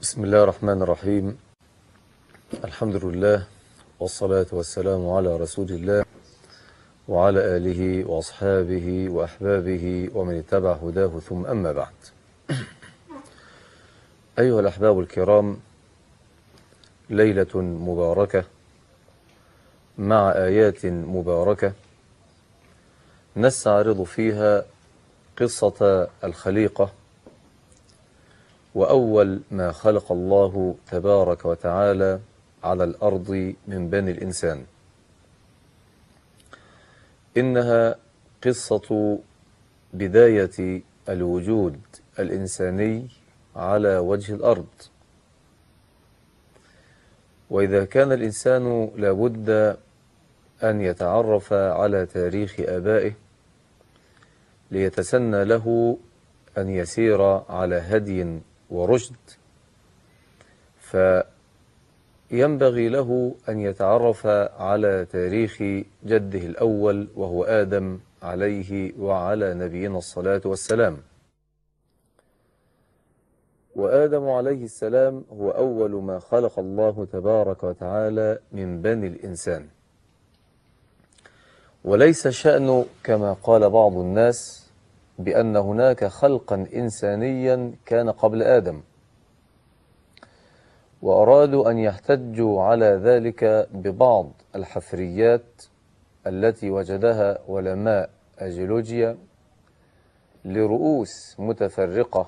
بسم الله الرحمن الرحيم. الحمد لله والصلاة والسلام على رسول الله وعلى آله وأصحابه وأحبابه ومن اتبع هداه، ثم أما بعد. أيها الأحباب الكرام، ليلة مباركة مع آيات مباركة نستعرض فيها قصة الخليقة وأول ما خلق الله تبارك وتعالى على الأرض من بني الإنسان. إنها قصة بداية الوجود الإنساني على وجه الأرض. وإذا كان الإنسان لابد أن يتعرف على تاريخ آبائه ليتسنى له أن يسير على هدي ورشد، فينبغي له أن يتعرف على تاريخ جده الأول وهو آدم عليه وعلى نبينا الصلاة والسلام. وآدم عليه السلام هو أول ما خلق الله تبارك وتعالى من بني الإنسان. وليس الشأن كما قال بعض الناس بأن هناك خلقا إنسانيا كان قبل آدم، وأرادوا أن يحتجوا على ذلك ببعض الحفريات التي وجدها علماء الجيولوجيا لرؤوس متفرقة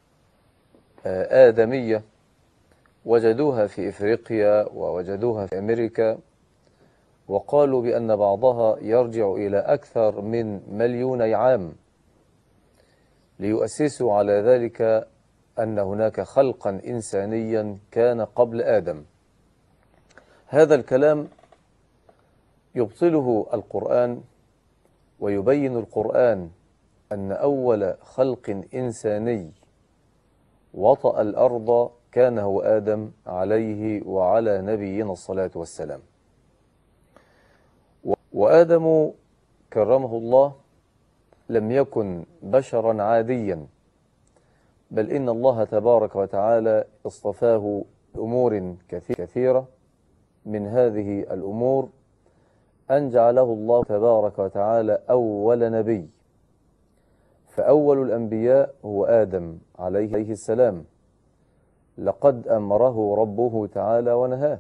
آدمية وجدوها في إفريقيا ووجدوها في أمريكا، وقالوا بأن بعضها يرجع إلى أكثر من 2,000,000 عام، ليؤسسوا على ذلك أن هناك خلقا إنسانيا كان قبل آدم. هذا الكلام يبطله القرآن، ويبين القرآن أن أول خلق إنساني وطأ الأرض كان هو آدم عليه وعلى نبينا الصلاة والسلام. وآدم كرمه الله لم يكن بشرا عاديا، بل إن الله تبارك وتعالى اصطفاه أمور كثيرة. من هذه الأمور أن جعله الله تبارك وتعالى أول نبي، فأول الأنبياء هو آدم عليه السلام. لقد أمره ربه تعالى ونهاه،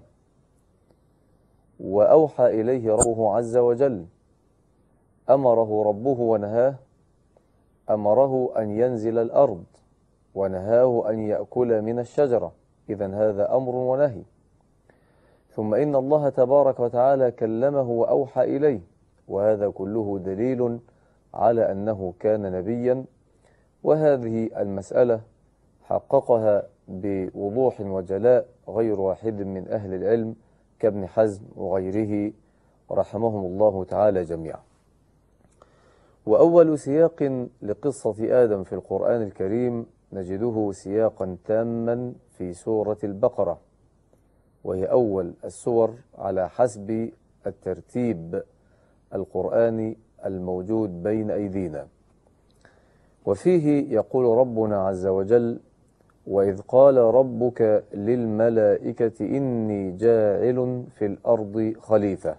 وأوحى إليه ربه عز وجل. أمره ربه ونهاه، أمره أن ينزل الأرض ونهاه أن يأكل من الشجرة، إذن هذا أمر ونهي. ثم إن الله تبارك وتعالى كلمه وأوحى إليه، وهذا كله دليل على أنه كان نبيا. وهذه المسألة حققها بوضوح وجلاء غير واحد من أهل العلم كابن حزم وغيره رحمهم الله تعالى جميعا. وأول سياق لقصة آدم في القرآن الكريم نجده سياقا تاما في سورة البقرة، وهي أول السور على حسب الترتيب القرآني الموجود بين أيدينا. وفيه يقول ربنا عز وجل: وإذ قال ربك للملائكة إني جاعل في الأرض خليفة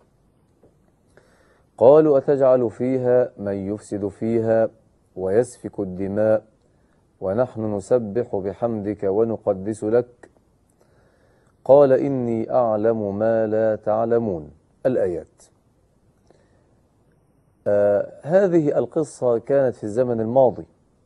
قالوا أتجعل فيها من يفسد فيها ويسفك الدماء ونحن نسبح بحمدك ونقدس لك قال إني أعلم ما لا تعلمون. الآيات. هذه القصة كانت في الزمن الماضي،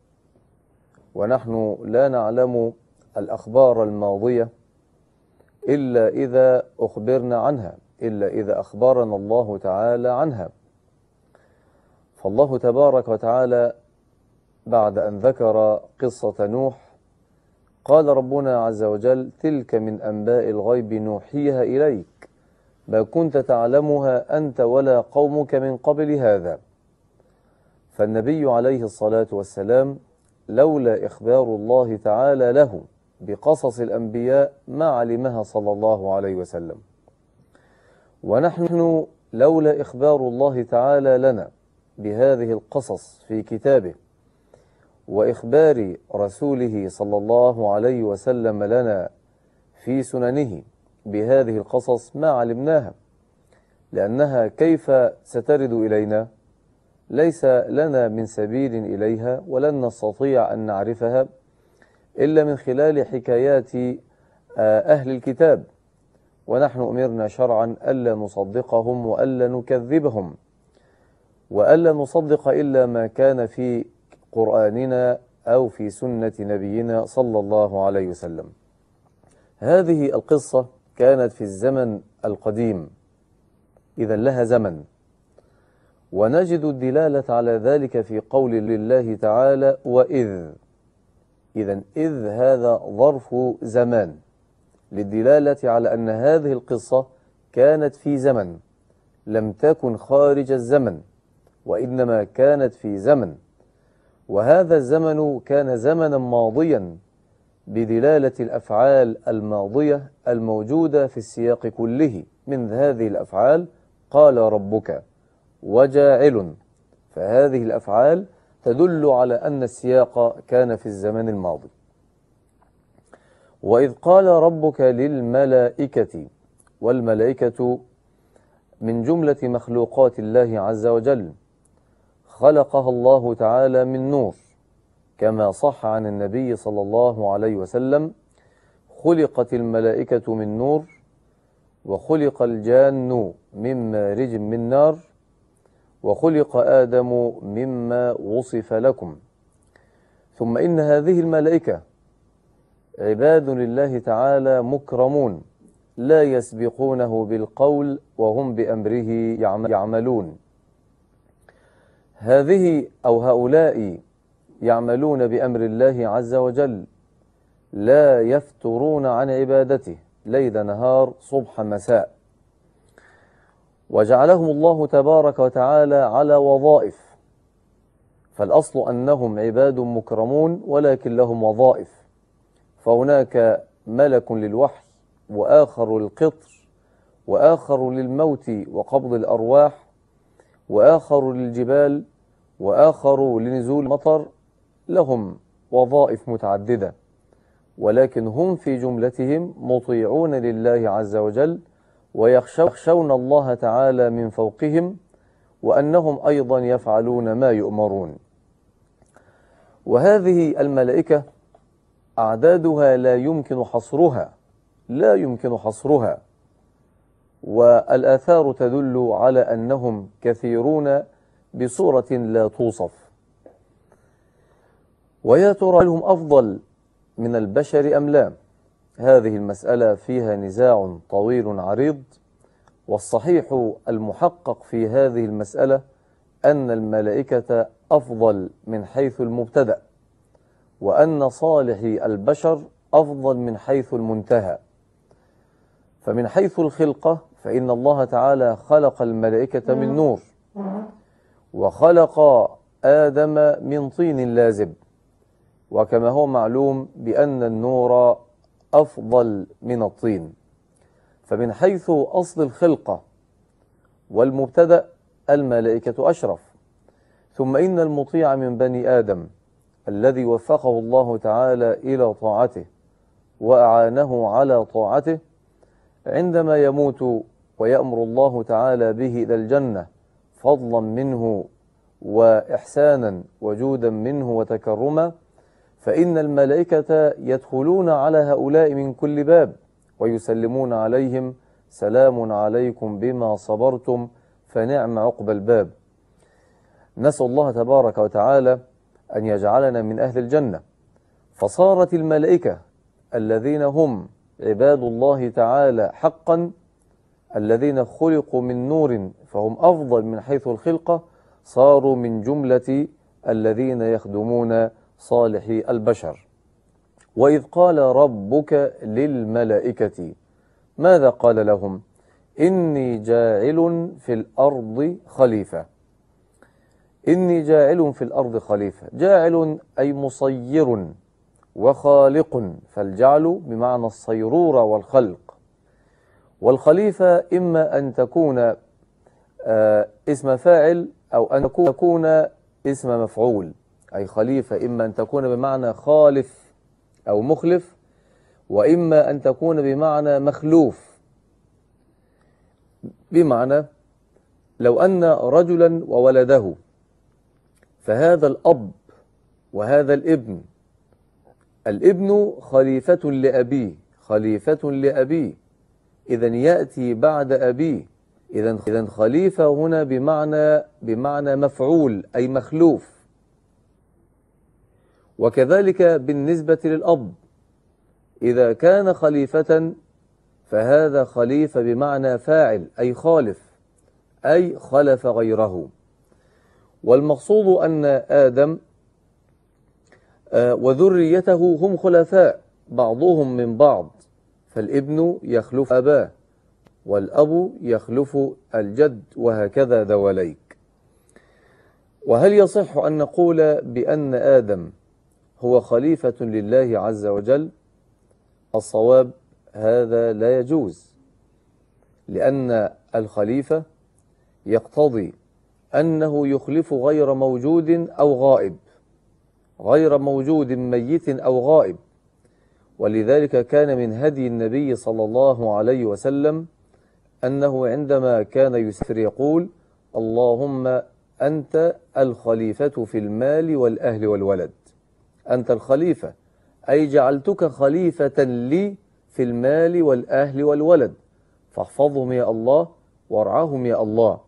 ونحن لا نعلم الأخبار الماضية إلا إذا أخبرنا عنها، إلا إذا أخبرنا الله تعالى عنها. فالله تبارك وتعالى بعد أن ذكر قصة نوح قال ربنا عز وجل: تلك من أنباء الغيب نوحيها إليك ما كنت تعلمها أنت ولا قومك من قبل هذا. فالنبي عليه الصلاة والسلام لولا إخبار الله تعالى له بقصص الأنبياء ما علمها صلى الله عليه وسلم. ونحن لولا إخبار الله تعالى لنا بهذه القصص في كتابه وإخبار رسوله صلى الله عليه وسلم لنا في سننه بهذه القصص ما علمناها، لأنها كيف سترد إلينا؟ ليس لنا من سبيل إليها، ولن نستطيع أن نعرفها إلا من خلال حكايات أهل الكتاب، ونحن أمرنا شرعا ألا نصدقهم وألا نكذبهم وألا نصدق إلا ما كان في قرآننا أو في سنة نبينا صلى الله عليه وسلم. هذه القصة كانت في الزمن القديم، إذا لها زمن، ونجد الدلالة على ذلك في قول الله تعالى وإذ. إذا إذ هذا ظرف زمان للدلالة على أن هذه القصة كانت في زمن، لم تكن خارج الزمن، وإنما كانت في زمن، وهذا الزمن كان زمنا ماضيا بدلالة الأفعال الماضية الموجودة في السياق كله. من هذه الأفعال قال ربك وجاعل، فهذه الأفعال تدل على أن السياق كان في الزمن الماضي. وإذ قال ربك للملائكة، والملائكة من جملة مخلوقات الله عز وجل، خلقها الله تعالى من نور، كما صح عن النبي صلى الله عليه وسلم: خلقت الملائكة من نور، وخلق الجان من مارج من نار، وخلق آدم مما وصف لكم. ثم إن هذه الملائكة عباد لله تعالى مكرمون، لا يسبقونه بالقول وهم بأمره يعملون. هذه أو هؤلاء يعملون بأمر الله عز وجل، لا يفترون عن عبادته ليل نهار صبح مساء، وجعلهم الله تبارك وتعالى على وظائف. فالأصل أنهم عباد مكرمون ولكن لهم وظائف، فهناك ملك للوحي، وآخر للقطر، وآخر للموت وقبض الأرواح، وآخر للجبال، وآخر لنزول المطر. لهم وظائف متعددة، ولكن هم في جملتهم مطيعون لله عز وجل، ويخشون الله تعالى من فوقهم، وأنهم أيضا يفعلون ما يؤمرون. وهذه الملائكة أعدادها لا يمكن حصرها، والآثار تدل على أنهم كثيرون بصورة لا توصف. ويا ترى لهم أفضل من البشر أم لا؟ هذه المسألة فيها نزاع طويل عريض، والصحيح المحقق في هذه المسألة أن الملائكة أفضل من حيث المبتدأ، وأن صالح البشر أفضل من حيث المنتهى. فمن حيث الخلقة فإن الله تعالى خلق الملائكة من نور، وخلق آدم من طين لازب، وكما هو معلوم بأن النور أفضل من الطين. فمن حيث أصل الخلقة والمبتدأ الملائكة أشرف. ثم إن المطيع من بني آدم الذي وفقه الله تعالى إلى طاعته وأعانه على طاعته، عندما يموت ويأمر الله تعالى به إلى الجنة فضلا منه وإحسانا وجودا منه وتكرما، فإن الملائكة يدخلون على هؤلاء من كل باب ويسلمون عليهم: سلام عليكم بما صبرتم فنعم عقبى الباب. نسأل الله تبارك وتعالى أن يجعلنا من أهل الجنة. فصارت الملائكة الذين هم عباد الله تعالى حقا، الذين خلقوا من نور فهم أفضل من حيث الخلقة، صاروا من جملة الذين يخدمون صالحي البشر. وإذ قال ربك للملائكة، ماذا قال لهم؟ إني جاعل في الأرض خليفة. إني جاعل في الأرض خليفة. جاعل أي مصير وخالق، فالجعل بمعنى الصيرورة والخلق. والخليفة إما أن تكون اسم فاعل أو أن تكون اسم مفعول. أي خليفة إما أن تكون بمعنى خالف أو مخلف، وإما أن تكون بمعنى مخلوف. بمعنى لو أن رجلا وولده، فهذا الأب وهذا الابن، الابن خليفة لأبيه، خليفة لأبيه، إذن يأتي بعد أبيه، إذن خليفة هنا بمعنى مفعول أي مخلوف. وكذلك بالنسبة للأب، إذا كان خليفة فهذا خليفة بمعنى فاعل أي خالف، أي خلف غيره. والمقصود أن آدم وذريته هم خلفاء بعضهم من بعض، فالابن يخلف أباه والأب يخلف الجد، وهكذا دواليك. وهل يصح أن نقول بأن آدم هو خليفة لله عز وجل؟ الصواب هذا لا يجوز، لأن الخليفة يقتضي أنه يخلف غير موجود أو غائب، غير موجود ميت أو غائب. ولذلك كان من هدي النبي صلى الله عليه وسلم أنه عندما كان يسافر يقول: اللهم أنت الخليفة في المال والأهل والولد. أنت الخليفة أي جعلتك خليفة لي في المال والأهل والولد، فاحفظهم يا الله وارعاهم يا الله.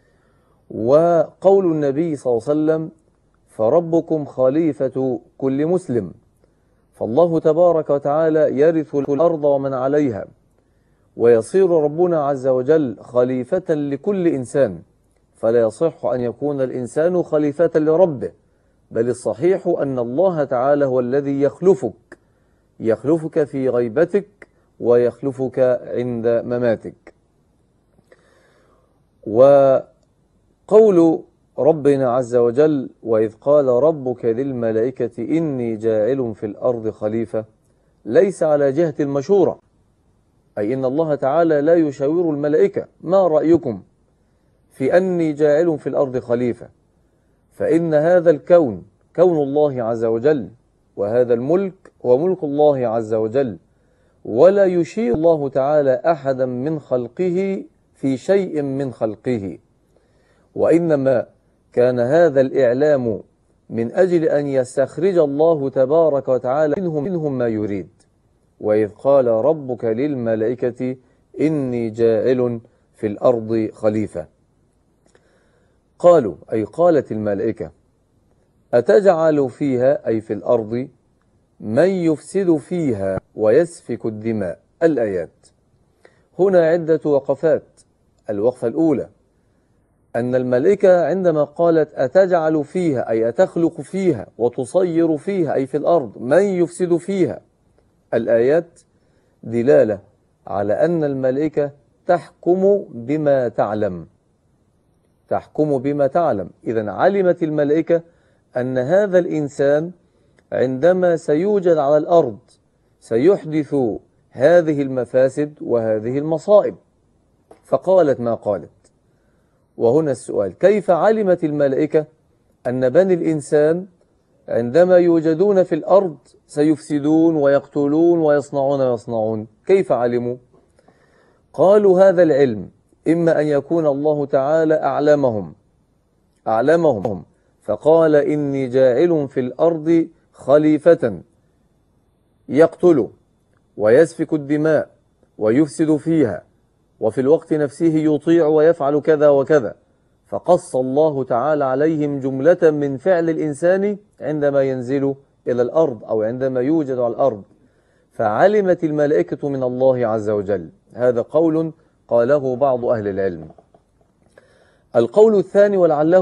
وقول النبي صلى الله عليه وسلم: فربكم خليفة كل مسلم. فالله تبارك وتعالى يرث الأرض ومن عليها، ويصير ربنا عز وجل خليفة لكل إنسان، فلا يصح أن يكون الإنسان خليفة لربه، بل الصحيح أن الله تعالى هو الذي يخلفك في غيبتك ويخلفك عند مماتك. وقول ربنا عز وجل: وإذ قال ربك للملائكة إني جاعل في الأرض خليفة، ليس على جهة المشورة، أي إن الله تعالى لا يشاور الملائكة: ما رأيكم في أني جاعل في الأرض خليفة؟ فإن هذا الكون كون الله عز وجل، وهذا الملك هو ملك الله عز وجل، ولا يشير الله تعالى أحدا من خلقه في شيء من خلقه، وإنما كان هذا الإعلام من أجل أن يستخرج الله تبارك وتعالى منهم ما يريد. وإذ قال ربك للملائكة إني جاعل في الأرض خليفة. قالوا أي قالت الملائكة: أتجعل فيها أي في الأرض من يفسد فيها ويسفك الدماء. الآيات هنا عدة وقفات. الوقفة الأولى أن الملائكة عندما قالت أتجعل فيها أي أتخلق فيها وتصير فيها أي في الأرض من يفسد فيها، الآيات دلالة على أن الملائكة تحكم بما تعلم، تحكم بما تعلم. إذن علمت الملائكة أن هذا الإنسان عندما سيوجد على الأرض سيحدث هذه المفاسد وهذه المصائب، فقالت ما قالت. وهنا السؤال: كيف علمت الملائكة أن بني الإنسان عندما يوجدون في الأرض سيفسدون ويقتلون ويصنعون؟ كيف علموا؟ قالوا هذا العلم إما أن يكون الله تعالى أعلمهم فقال إني جاعل في الأرض خليفة يقتل ويسفك الدماء ويفسد فيها، وفي الوقت نفسه يطيع ويفعل كذا وكذا، فقص الله تعالى عليهم جملة من فعل الإنسان عندما ينزل إلى الأرض أو عندما يوجد على الأرض، فعلمت الملائكة من الله عز وجل. هذا قول قاله بعض أهل العلم. القول الثاني ولعله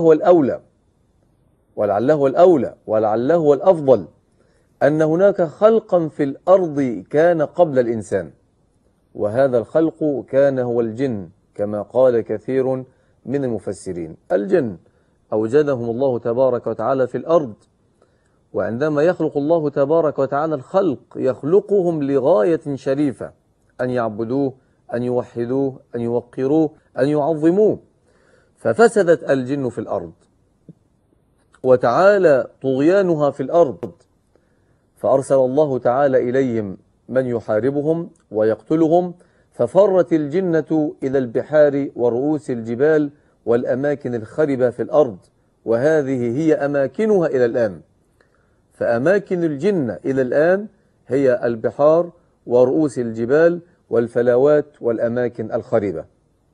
هو الأفضل أن هناك خلقا في الأرض كان قبل الإنسان، وهذا الخلق كان هو الجن، كما قال كثير من المفسرين. الجن أوجدهم الله تبارك وتعالى في الأرض، وعندما يخلق الله تبارك وتعالى الخلق يخلقهم لغاية شريفة: أن يعبدوه، أن يوحدوه، أن يوقروه، أن يعظموه. ففسدت الجن في الأرض، وتعالى طغيانها في الأرض، فأرسل الله تعالى إليهم من يحاربهم ويقتلهم، ففرت الجنة إلى البحار ورؤوس الجبال والأماكن الخربة في الأرض، وهذه هي أماكنها إلى الآن. فأماكن الجنة إلى الآن هي البحار ورؤوس الجبال والفلاوات والأماكن الخربة.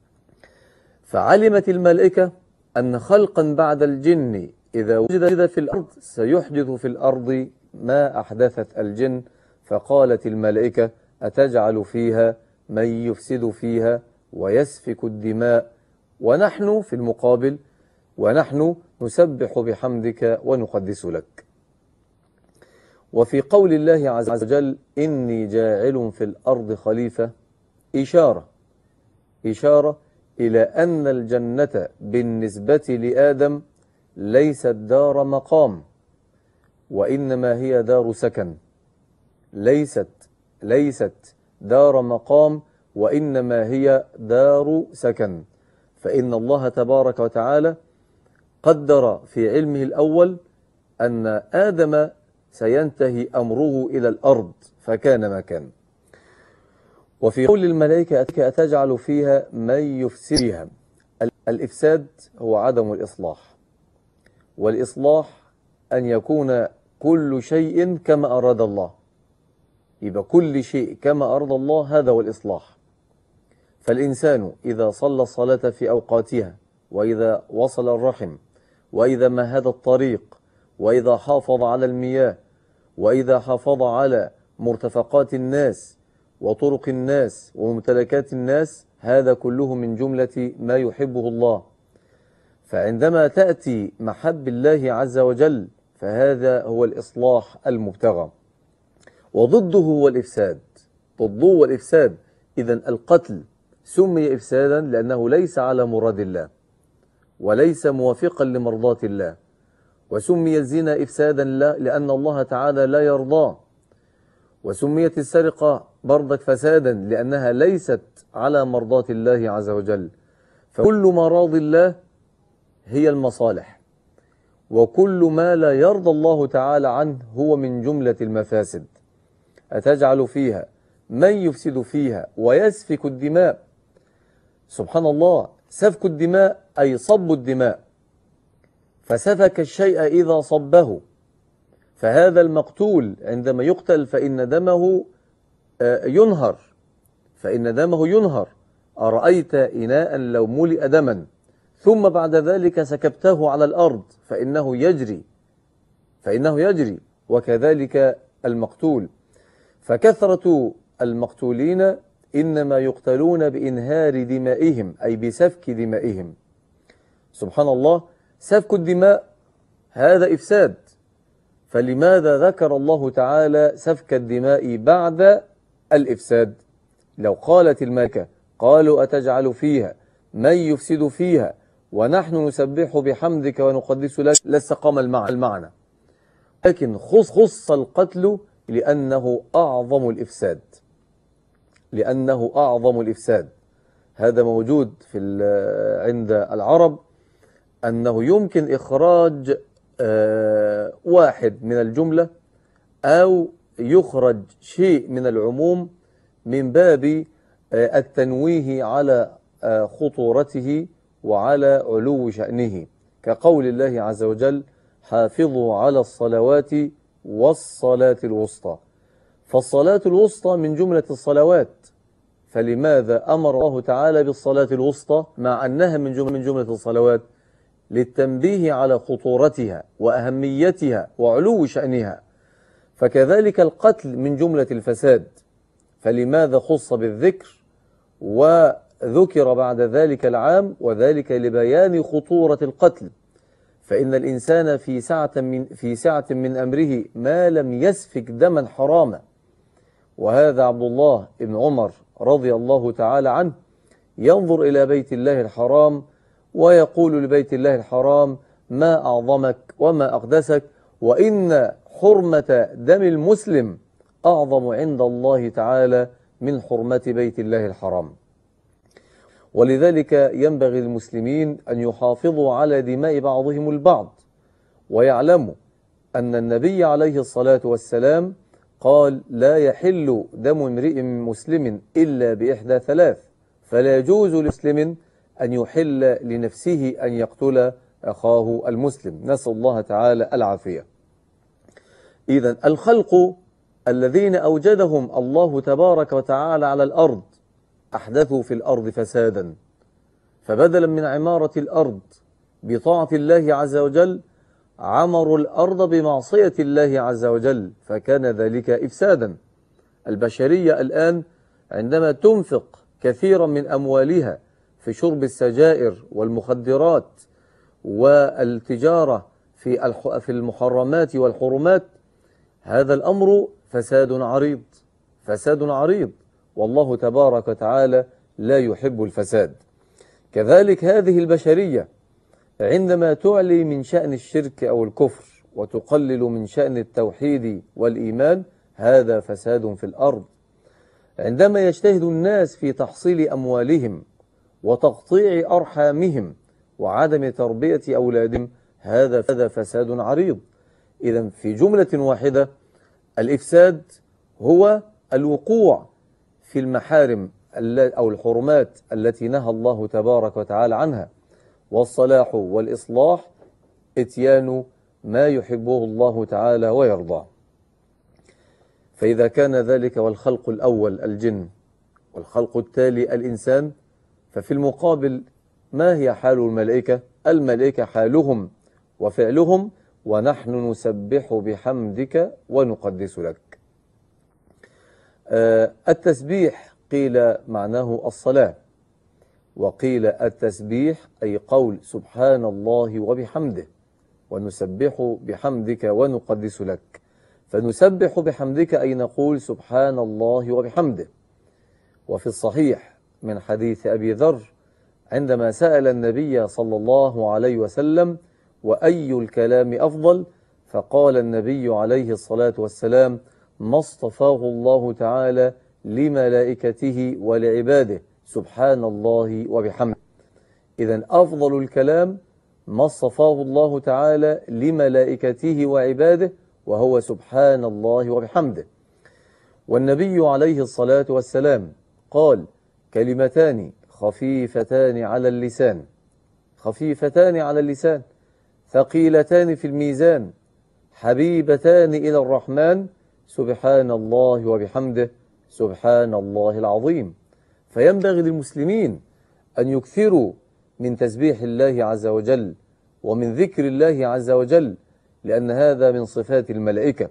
فعلمت الملائكة أن خلقا بعد الجن إذا وجد في الأرض سيحدث في الأرض ما أحدثت الجن، فقالت الملائكة: أتجعل فيها من يفسد فيها ويسفك الدماء ونحن في المقابل ونحن نسبح بحمدك ونقدس لك. وفي قول الله عز وجل: إني جاعل في الأرض خليفة، إشارة إلى أن الجنة بالنسبة لآدم ليست دار مقام، وإنما هي دار سكن. ليست دار مقام، وإنما هي دار سكن. فإن الله تبارك وتعالى قدر في علمه الأول أن آدم سينتهي أمره إلى الأرض، فكان ما كان. وفي قول الملائكة: أتجعل فيها من يفسد فيها. الإفساد هو عدم الإصلاح، والإصلاح أن يكون كل شيء كما أراد الله، يبقى كل شيء كما أراد الله، هذا هو الإصلاح. فالإنسان إذا صلى الصلاة في أوقاتها، وإذا وصل الرحم، وإذا مهد الطريق، وإذا حافظ على المياه، وإذا حافظ على مرتفقات الناس وطرق الناس وممتلكات الناس، هذا كله من جملة ما يحبه الله. فعندما تأتي محب الله عز وجل فهذا هو الإصلاح المبتغى، وضده هو الإفساد. إذن القتل سمي إفسادا لأنه ليس على مراد الله وليس موافقا لمرضاة الله، وسمي الزنا إفسادا لأن الله تعالى لا يرضاه، وسميت السرقة برضك فسادا لأنها ليست على مرضاة الله عز وجل. فكل مراض الله هي المصالح، وكل ما لا يرضى الله تعالى عنه هو من جملة المفاسد. أتجعل فيها من يفسد فيها ويسفك الدماء. سبحان الله، سفك الدماء أي صب الدماء، فسفك الشيء إذا صبه. فهذا المقتول عندما يقتل فإن دمه ينهر. أرأيت إناء لو ملئ دما ثم بعد ذلك سكبته على الأرض فإنه يجري، وكذلك المقتول. فكثرة المقتولين إنما يقتلون بإنهار دمائهم، أي بسفك دمائهم. سبحان الله، سفك الدماء هذا إفساد. فلماذا ذكر الله تعالى سفك الدماء بعد الإفساد؟ لو قالت الملائكة قالوا: أتجعل فيها من يفسد فيها ونحن نسبح بحمدك ونقدس لك، لاستقام المعنى. لكن خص القتل لأنه أعظم الإفساد. هذا موجود عند العرب، أنه يمكن إخراج واحد من الجملة أو يخرج شيء من العموم من باب التنويه على خطورته وعلى علو شأنه، كقول الله عز وجل: حافظوا على الصلوات والصلاة الوسطى. فالصلاة الوسطى من جملة الصلوات، فلماذا أمر الله تعالى بالصلاة الوسطى مع أنها من جملة الصلوات؟ للتنبيه على خطورتها وأهميتها وعلو شأنها. فكذلك القتل من جملة الفساد، فلماذا خص بالذكر وذكر بعد ذلك العام؟ وذلك لبيان خطورة القتل. فإن الإنسان في سعة من أمره ما لم يسفك دما حراما. وهذا عبد الله بن عمر رضي الله تعالى عنه ينظر إلى بيت الله الحرام ويقول لبيت الله الحرام: ما أعظمك وما أقدسك، وإن حرمة دم المسلم أعظم عند الله تعالى من حرمة بيت الله الحرام. ولذلك ينبغي للمسلمين أن يحافظوا على دماء بعضهم البعض، ويعلموا أن النبي عليه الصلاة والسلام قال لا يحل دم امرئ مسلم إلا بإحدى ثلاث، فلا يجوز لمسلم أن يحل لنفسه أن يقتل أخاه المسلم. نسأل الله تعالى العافية. إذن الخلق الذين أوجدهم الله تبارك وتعالى على الأرض أحدثوا في الأرض فسادا، فبدلا من عمارة الأرض بطاعة الله عز وجل عمروا الأرض بمعصية الله عز وجل، فكان ذلك إفسادا. البشرية الآن عندما تنفق كثيرا من أموالها في شرب السجائر والمخدرات والتجارة في المحرمات والحرمات، هذا الأمر فساد عريض، فساد عريض، والله تبارك وتعالى لا يحب الفساد. كذلك هذه البشرية عندما تعلي من شأن الشرك أو الكفر وتقلل من شأن التوحيد والإيمان، هذا فساد في الأرض. عندما يجتهد الناس في تحصيل أموالهم وتقطيع أرحامهم وعدم تربية أولادهم، هذا فساد عريض. إذن في جملة واحدة الإفساد هو الوقوع في المحارم أو الحرمات التي نهى الله تبارك وتعالى عنها، والصلاح والإصلاح إتيان ما يحبه الله تعالى ويرضاه. فإذا كان ذلك والخلق الأول الجن والخلق التالي الإنسان، ففي المقابل ما هي حال الملائكة؟ الملائكة حالهم وفعلهم ونحن نسبح بحمدك ونقدس لك. التسبيح قيل معناه الصلاة، وقيل التسبيح أي قول سبحان الله وبحمده، ونسبح بحمدك ونقدس لك. فنسبح بحمدك أي نقول سبحان الله وبحمده. وفي الصحيح من حديث أبي ذر عندما سأل النبي صلى الله عليه وسلم وأي الكلام أفضل، فقال النبي عليه الصلاة والسلام ما اصطفاه الله تعالى لملائكته ولعباده سبحان الله وبحمده. إذن أفضل الكلام ما اصطفاه الله تعالى لملائكته وعباده، وهو سبحان الله وبحمده. والنبي عليه الصلاة والسلام قال كلمتان خفيفتان على اللسان، خفيفتان على اللسان ثقيلتان في الميزان حبيبتان إلى الرحمن سبحان الله وبحمده سبحان الله العظيم. فينبغي للمسلمين أن يكثروا من تسبيح الله عز وجل ومن ذكر الله عز وجل، لأن هذا من صفات الملائكة.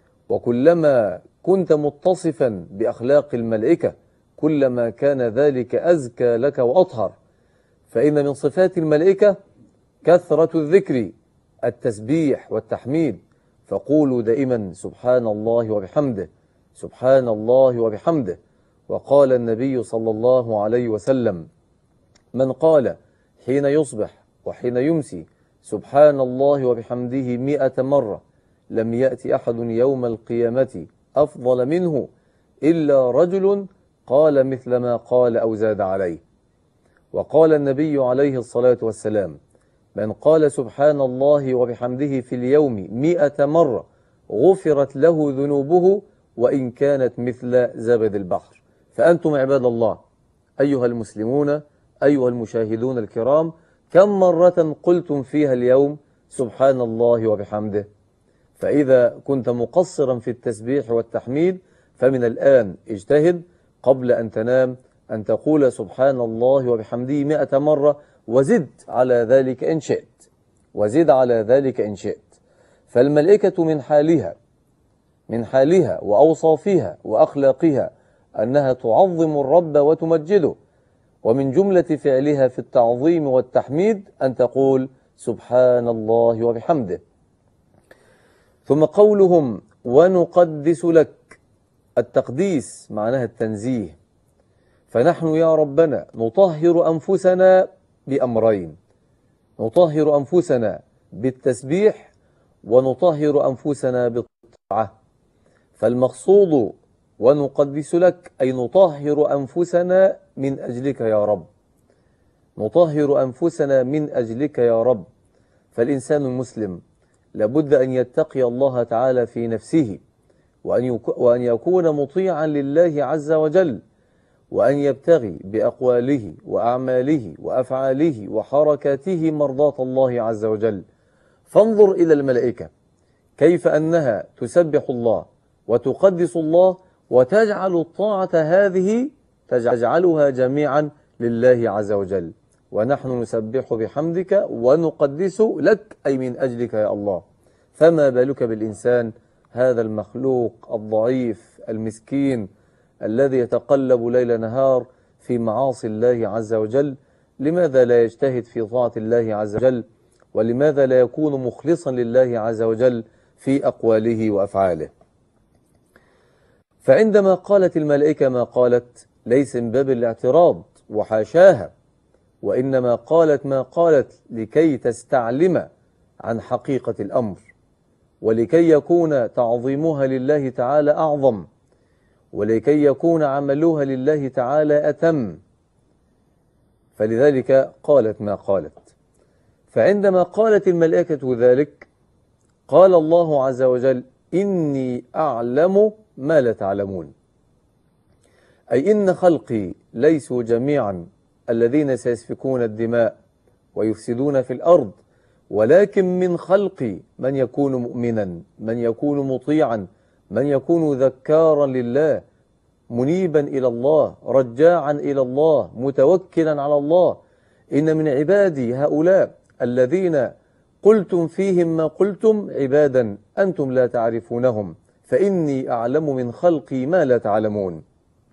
وكلما كنت متصفا بأخلاق الملائكة كلما كان ذلك أزكى لك وأطهر. فإن من صفات الملائكة كثرة الذكر، التسبيح والتحميد. فقولوا دائما سبحان الله وبحمده سبحان الله وبحمده. وقال النبي صلى الله عليه وسلم من قال حين يصبح وحين يمسي سبحان الله وبحمده 100 مرة لم يأتي أحد يوم القيامة أفضل منه إلا رجل قال مثل ما قال أو زاد عليه. وقال النبي عليه الصلاة والسلام من قال سبحان الله وبحمده في اليوم 100 مرة غفرت له ذنوبه وإن كانت مثل زبد البحر. فأنتم عباد الله أيها المسلمون أيها المشاهدون الكرام، كم مرة قلتم فيها اليوم سبحان الله وبحمده؟ فإذا كنت مقصرا في التسبيح والتحميد فمن الآن اجتهد قبل أن تنام أن تقول سبحان الله وبحمده 100 مرة، وزد على ذلك إن شئت، وزد على ذلك إن شئت. فالملائكة من حالها وأوصافها وأخلاقها أنها تعظم الرب وتمجده، ومن جملة فعلها في التعظيم والتحميد أن تقول سبحان الله وبحمده. ثم قولهم ونقدس لك، التقديس معناها التنزيه. فنحن يا ربنا نطهر أنفسنا بأمرين، نطهر أنفسنا بالتسبيح ونطهر أنفسنا بالطاعة. فالمقصود ونقدس لك أي نطهر أنفسنا من أجلك يا رب، نطهر أنفسنا من أجلك يا رب. فالإنسان المسلم لابد أن يتقي الله تعالى في نفسه، وأن يكون مطيعا لله عز وجل، وأن يبتغي بأقواله وأعماله وأفعاله وحركاته مرضاة الله عز وجل. فانظر إلى الملائكة كيف أنها تسبح الله وتقدس الله، وتجعل الطاعة هذه تجعلها جميعا لله عز وجل. ونحن نسبح بحمدك ونقدس لك، أي من أجلك يا الله. فما بالك بالإنسان هذا المخلوق الضعيف المسكين الذي يتقلب ليل نهار في معاصي الله عز وجل؟ لماذا لا يجتهد في طاعة الله عز وجل؟ ولماذا لا يكون مخلصا لله عز وجل في أقواله وأفعاله؟ فعندما قالت الملائكة ما قالت ليس من باب الاعتراض وحاشاها، وإنما قالت ما قالت لكي تستعلم عن حقيقة الأمر، ولكي يكون تعظيمها لله تعالى أعظم، ولكي يكون عملها لله تعالى أتم. فلذلك قالت ما قالت. فعندما قالت الملائكة ذلك قال الله عز وجل: إني أعلم ما لا تعلمون، أي إن خلقي ليسوا جميعا الذين سيسفكون الدماء ويفسدون في الأرض، ولكن من خلقي من يكون مؤمنا، من يكون مطيعا، من يكون ذكارا لله، منيبا إلى الله، رجاعا إلى الله، متوكلا على الله. إن من عبادي هؤلاء الذين قلتم فيهم ما قلتم عبادا أنتم لا تعرفونهم، فإني أعلم من خلقي ما لا تعلمون.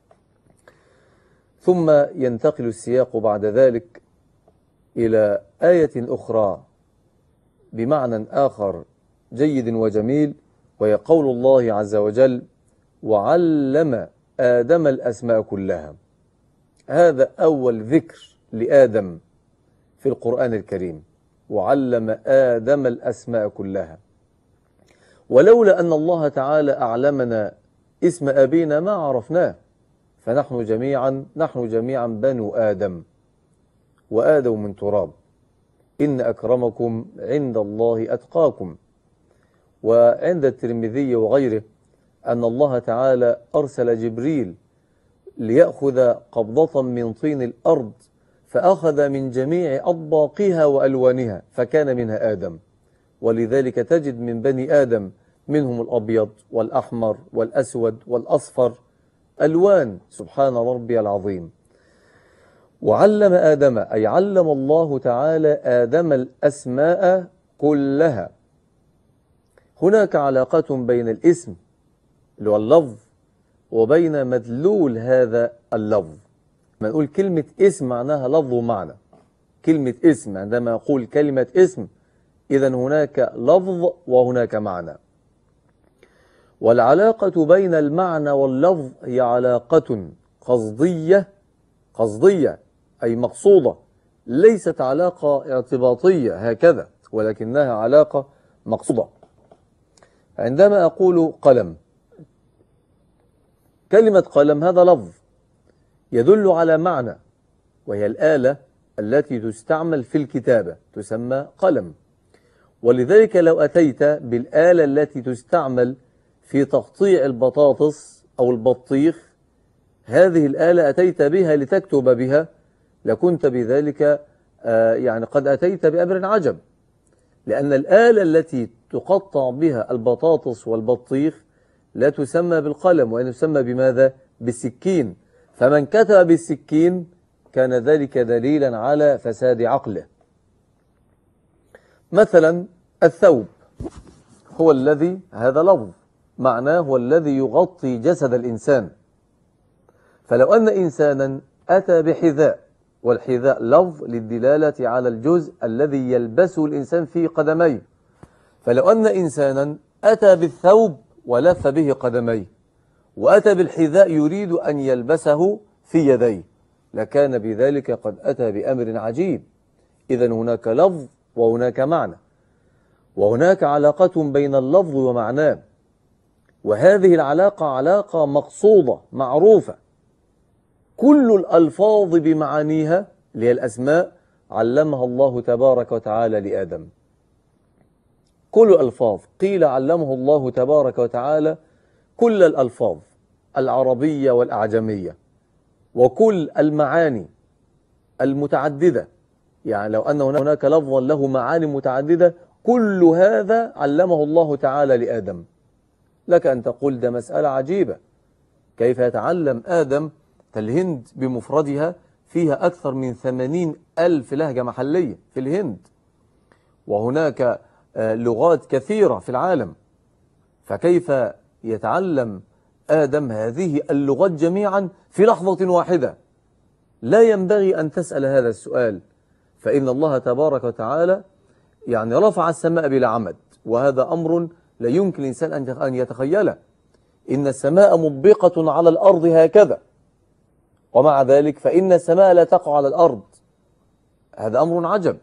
ثم ينتقل السياق بعد ذلك إلى آية أخرى بمعنى آخر جيد وجميل، وهي قول الله عز وجل: وعلم آدم الأسماء كلها. هذا أول ذكر لآدم في القرآن الكريم، وعلم آدم الأسماء كلها. ولولا أن الله تعالى أعلمنا اسم أبينا ما عرفناه، فنحن جميعا بنو آدم، وآدم من تراب، إن أكرمكم عند الله أتقاكم. وعند الترمذي وغيره أن الله تعالى أرسل جبريل ليأخذ قبضة من طين الأرض، فأخذ من جميع أطباقها وألوانها، فكان منها آدم. ولذلك تجد من بني آدم منهم الأبيض والأحمر والأسود والأصفر، ألوان، سبحان ربي العظيم. وعلم آدم، أي علم الله تعالى آدم الأسماء كلها. هناك علاقة بين الاسم اللي هو اللفظ وبين مدلول هذا اللفظ. ما نقول كلمة اسم معناها لفظ ومعنى. كلمة اسم، عندما أقول كلمة اسم، إذن هناك لفظ وهناك معنى. والعلاقة بين المعنى واللفظ هي علاقة قصدية أي مقصودة، ليست علاقة اعتباطية هكذا، ولكنها علاقة مقصودة. عندما أقول قلم، كلمة قلم هذا لفظ يدل على معنى، وهي الآلة التي تستعمل في الكتابة تسمى قلم. ولذلك لو أتيت بالآلة التي تستعمل في تقطيع البطاطس أو البطيخ، هذه الآلة أتيت بها لتكتب بها، لكنت بذلك يعني قد أتيت بأمر عجب، لأن الآلة التي تقطع بها البطاطس والبطيخ لا تسمى بالقلم، وإن تسمى بماذا؟ بالسكين. فمن كتب بالسكين كان ذلك دليلا على فساد عقله. مثلا الثوب هو الذي، هذا لفظ معناه هو الذي يغطي جسد الإنسان. فلو أن إنسانا أتى بحذاء، والحذاء لفظ للدلالة على الجزء الذي يلبسه الإنسان في قدميه، فلو أن إنسانا أتى بالثوب ولف به قدميه، وأتى بالحذاء يريد أن يلبسه في يديه، لكان بذلك قد أتى بأمر عجيب. إذن هناك لفظ وهناك معنى، وهناك علاقة بين اللفظ ومعناه، وهذه العلاقة علاقة مقصودة معروفة. كل الألفاظ بمعانيها اللي هي الأسماء علمها الله تبارك وتعالى لآدم. كل الألفاظ. قيل علمه الله تبارك وتعالى كل الألفاظ العربية والأعجمية وكل المعاني المتعددة. يعني لو أن هناك لفظا له معاني متعددة كل هذا علمه الله تعالى لآدم. لك أن تقول ده مسألة عجيبة، كيف يتعلم آدم؟ الهند بمفردها فيها أكثر من 80,000 لهجة محلية في الهند، وهناك لغات كثيرة في العالم، فكيف يتعلم آدم هذه اللغات جميعا في لحظة واحدة؟ لا ينبغي أن تسأل هذا السؤال، فإن الله تبارك وتعالى يعني رفع السماء بلا عمد، وهذا أمر لا يمكن الإنسان أن يتخيله. إن السماء مطبقة على الأرض هكذا، ومع ذلك فإن السماء لا تقع على الأرض. هذا أمر عجب.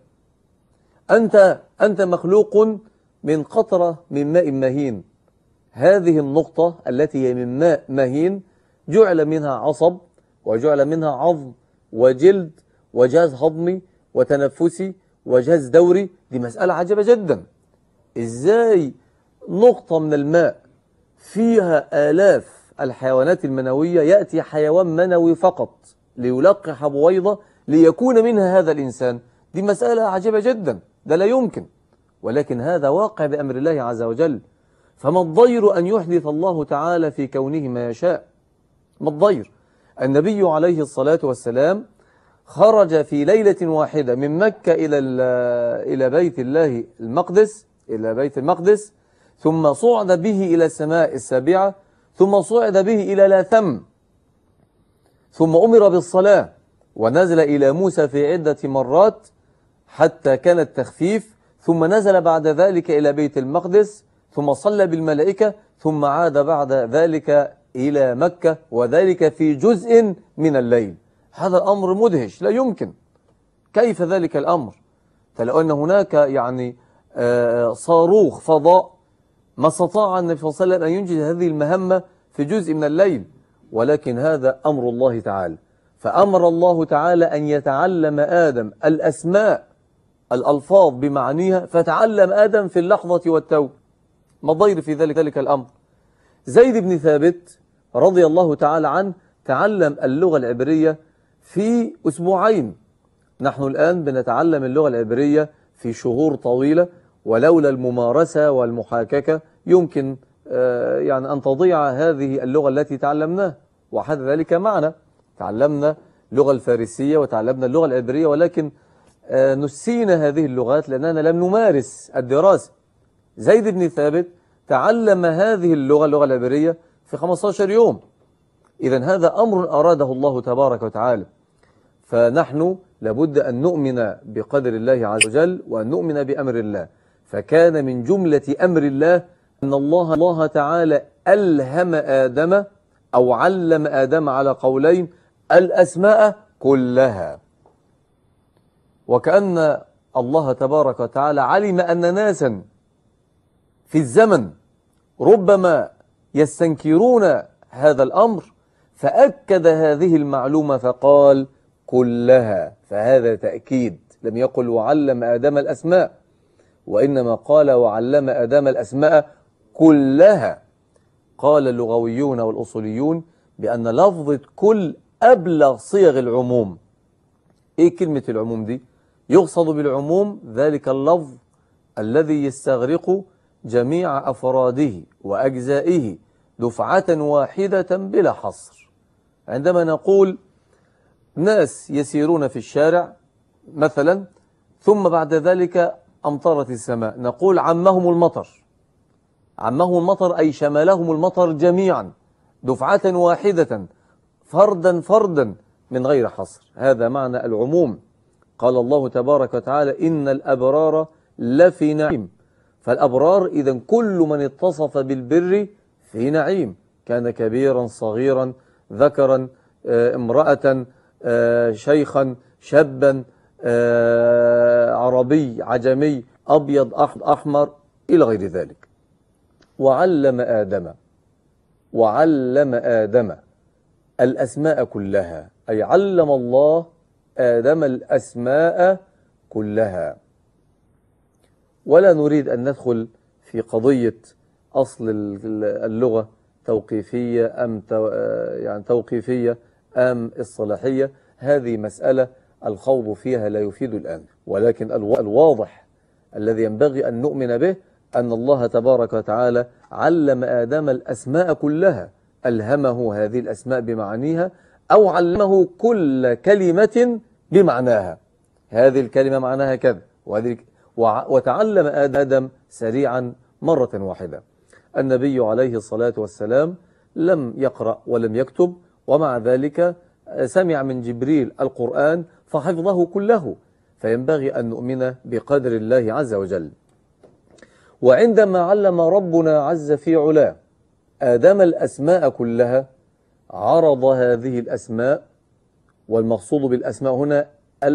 أنت مخلوق من قطرة من ماء مهين. هذه النقطة التي هي من ماء مهين جعل منها عصب، وجعل منها عظم وجلد وجهاز هضمي وتنفسي وجهاز دوري. دي مسألة عجيبة جدا. إزاي نقطة من الماء فيها آلاف الحيوانات المنوية يأتي حيوان منوي فقط ليلقح بويضة ليكون منها هذا الإنسان؟ دي مسألة عجيبة جدا، ده لا يمكن، ولكن هذا واقع بأمر الله عز وجل. فما الضير أن يحدث الله تعالى في كونه ما يشاء؟ ما الضير؟ النبي عليه الصلاة والسلام خرج في ليلة واحدة من مكة إلى بيت الله المقدس، إلى بيت المقدس، ثم صعد به إلى السماء السابعة، ثم صعد به إلى لاثم، ثم أمر بالصلاة، ونزل إلى موسى في عدة مرات حتى كان التخفيف، ثم نزل بعد ذلك إلى بيت المقدس، ثم صلى بالملائكة، ثم عاد بعد ذلك إلى مكة، وذلك في جزء من الليل. هذا الأمر مدهش، لا يمكن. كيف ذلك الأمر؟ فلو أن هناك يعني صاروخ فضاء ما استطاع النبي صلى الله عليه وسلم أن ينجز هذه المهمة في جزء من الليل، ولكن هذا أمر الله تعالى. فأمر الله تعالى أن يتعلم آدم الأسماء الألفاظ بمعنيها، فتعلم آدم في اللحظة والتو. ما الضير في ذلك الأمر؟ زيد بن ثابت رضي الله تعالى عنه تعلم اللغة العبرية في أسبوعين. نحن الآن بنتعلم اللغة العبرية في شهور طويلة، ولولا الممارسة والمحاككة يمكن يعني أن تضيع هذه اللغة التي تعلمناها. وحدث ذلك معنا، تعلمنا اللغة الفارسية وتعلمنا اللغة العبرية، ولكن نسينا هذه اللغات لأننا لم نمارس الدراسة. زيد بن ثابت تعلم هذه اللغة العبرية في 15 يوم. إذن هذا أمر أراده الله تبارك وتعالى، فنحن لابد أن نؤمن بقدر الله عز وجل وأن نؤمن بأمر الله. فكان من جملة أمر الله أن الله تعالى ألهم آدم أو علم آدم على قولين الأسماء كلها. وكأن الله تبارك وتعالى علم أن ناسا في الزمن ربما يستنكرون هذا الأمر، فأكد هذه المعلومة فقال كلها. فهذا تأكيد، لم يقل وعلم آدم الأسماء، وإنما قال وعلم آدم الأسماء كلها. قال اللغويون والأصوليون بأن لفظة كل أبلغ صيغ العموم. إيه كلمة العموم دي؟ يقصد بالعموم ذلك اللفظ الذي يستغرق جميع أفراده وأجزائه دفعة واحدة بلا حصر. عندما نقول ناس يسيرون في الشارع مثلا، ثم بعد ذلك أمطرت السماء، نقول عمهم المطر. عمهم المطر أي شملهم المطر جميعا دفعة واحدة فردا فردا من غير حصر. هذا معنى العموم. قال الله تبارك وتعالى إن الأبرار لفي نعيم. فالأبرار إذن كل من اتصف بالبر في نعيم، كان كبيرا صغيرا ذكرا امرأة شيخا شابا عربي عجمي أبيض أحمر إلى غير ذلك. وعلم آدم الأسماء كلها، أي علم الله آدم الأسماء كلها. ولا نريد أن ندخل في قضية أصل اللغة توقيفية أم يعني توقيفية أم الصلاحية. هذه مسألة الخوض فيها لا يفيد الآن، ولكن الواضح الذي ينبغي أن نؤمن به أن الله تبارك وتعالى علم آدم الأسماء كلها، ألهمه هذه الأسماء بمعانيها، أو علمه كل كلمة بمعناها. هذه الكلمة معناها كذا، وتعلم آدم سريعا مرة واحدة. النبي عليه الصلاة والسلام لم يقرأ ولم يكتب، ومع ذلك سمع من جبريل القرآن فحفظه كله، فينبغي أن نؤمن بقدر الله عز وجل. وعندما علم ربنا عز في علاه آدم الأسماء كلها، عرض هذه الأسماء، والمقصود بالأسماء هنا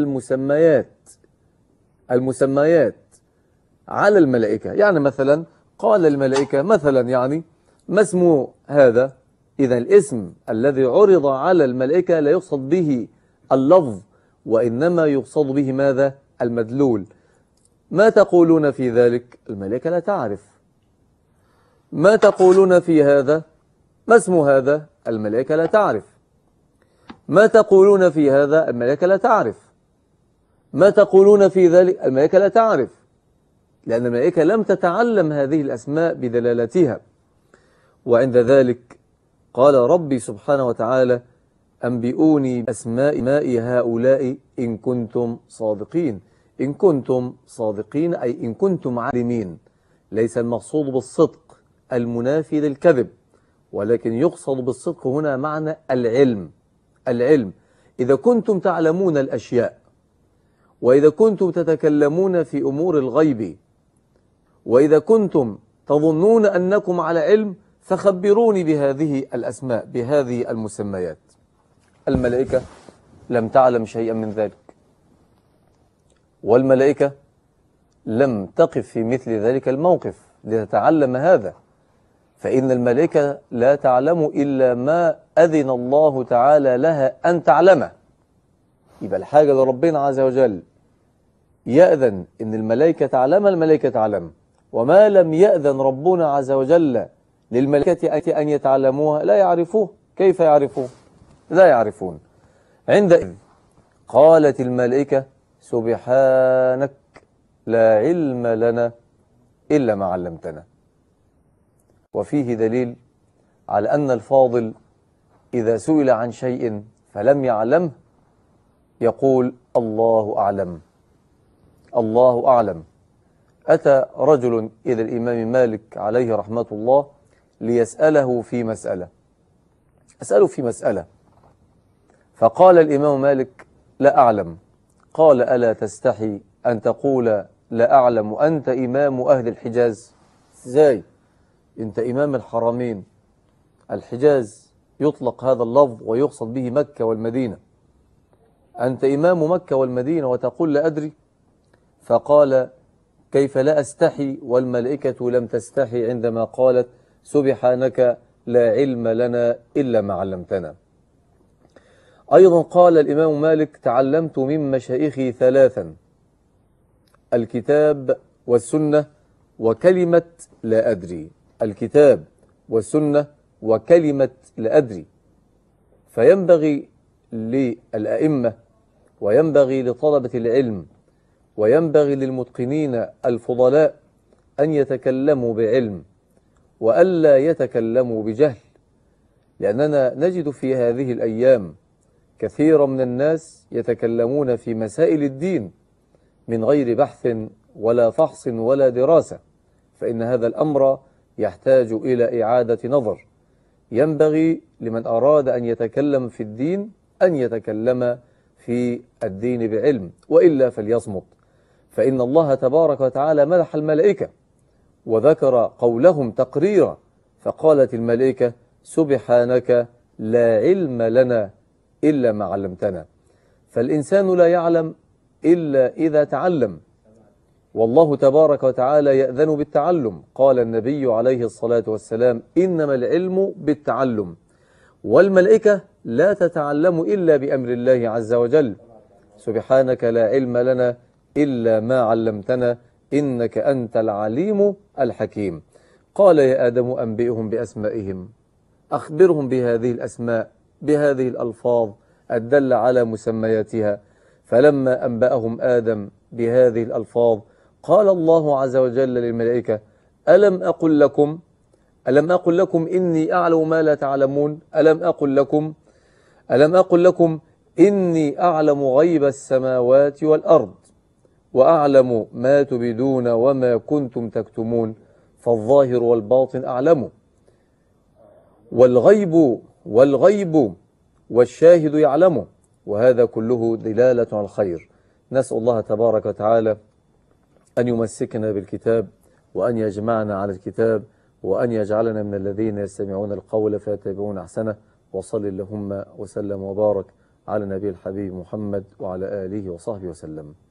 المسميات على الملائكة. يعني مثلا قال الملائكة مثلا يعني ما اسم هذا؟ إذا الاسم الذي عرض على الملائكة لا يقصد به اللفظ، وإنما يقصد به ماذا؟ المدلول. ما تقولون في ذلك؟ الملائكة لا تعرف. ما تقولون في هذا؟ ما اسم هذا؟ الملائكة لا تعرف. ما تقولون في هذا؟ الملائكة لا تعرف. ما تقولون في ذلك؟ الملائكة لا تعرف، لأن الملائكة لم تتعلم هذه الأسماء بدلالتها. وعند ذلك قال ربي سبحانه وتعالى: أنبئوني بأسماء هؤلاء إن كنتم صادقين. إن كنتم صادقين أي إن كنتم عالمين. ليس المقصود بالصدق المنافي للكذب، ولكن يقصد بالصدق هنا معنى العلم. إذا كنتم تعلمون الأشياء، وإذا كنتم تتكلمون في أمور الغيب، وإذا كنتم تظنون أنكم على علم، فخبروني بهذه الأسماء، بهذه المسميات. الملائكة لم تعلم شيئا من ذلك، والملائكة لم تقف في مثل ذلك الموقف لتتعلم هذا، فإن الملائكة لا تعلم إلا ما أذن الله تعالى لها أن تعلمه. يبقى الحاجة لربنا عز وجل يأذن إن الملائكة تعلم، الملائكة تعلم. وما لم يأذن ربنا عز وجل للملائكة أن يتعلموها لا يعرفوه. كيف يعرفوه؟ لا يعرفون. عندئذ قالت الملائكة: سبحانك لا علم لنا إلا ما علمتنا. وفيه دليل على أن الفاضل إذا سئل عن شيء فلم يعلمه يقول: الله أعلم، الله أعلم. أتى رجل إلى الإمام مالك عليه رحمة الله ليسأله في مسألة، أسأله في مسألة، فقال الإمام مالك: لا أعلم. قال: ألا تستحي أن تقول لا أعلم وأنت إمام أهل الحجاز؟ إزاي؟ أنت إمام الحرمين، الحجاز يطلق هذا اللفظ ويقصد به مكة والمدينة، أنت إمام مكة والمدينة وتقول لا أدري؟ فقال: كيف لا أستحي والملائكة لم تستحي عندما قالت: سبحانك لا علم لنا إلا ما علمتنا. أيضا قال الإمام مالك: تعلمت من مشايخي ثلاثا: الكتاب والسنة وكلمة لا أدري. الكتاب والسنة وكلمة لا أدري. فينبغي للأئمة وينبغي لطلبة العلم وينبغي للمتقنين الفضلاء أن يتكلموا بعلم وألا يتكلموا بجهل، لأننا نجد في هذه الأيام كثيرا من الناس يتكلمون في مسائل الدين من غير بحث ولا فحص ولا دراسة، فإن هذا الأمر يحتاج إلى إعادة نظر. ينبغي لمن أراد أن يتكلم في الدين أن يتكلم في الدين بعلم، وإلا فليصمت، فإن الله تبارك وتعالى مدح الملائكة وذكر قولهم تقريرا، فقالت الملائكة: سبحانك لا علم لنا إلا ما علمتنا. فالإنسان لا يعلم إلا إذا تعلم، والله تبارك وتعالى يأذن بالتعلم. قال النبي عليه الصلاة والسلام: إنما العلم بالتعلم. والملائكة لا تتعلم إلا بأمر الله عز وجل. سبحانك لا علم لنا إلا ما علمتنا إنك أنت العليم الحكيم. قال يا آدم أنبئهم بأسمائهم، أخبرهم بهذه الأسماء بهذه الألفاظ الدل على مسمياتها. فلما أنبأهم آدم بهذه الألفاظ قال الله عز وجل للملائكة ألم أقل لكم إني أعلم ما لا تعلمون؟ ألم أقل لكم إني أعلم غيب السماوات والأرض وأعلم ما تبدون وما كنتم تكتمون، فالظاهر والباطن أعلم، والغيب والشاهد يعلمه، وهذا كله دلالة على الخير. نسأل الله تبارك وتعالى أن يمسكنا بالكتاب، وأن يجمعنا على الكتاب، وأن يجعلنا من الذين يستمعون القول فيتبعون أحسنه. وصل اللهم وسلم وبارك على نبي الحبيب محمد وعلى آله وصحبه وسلم.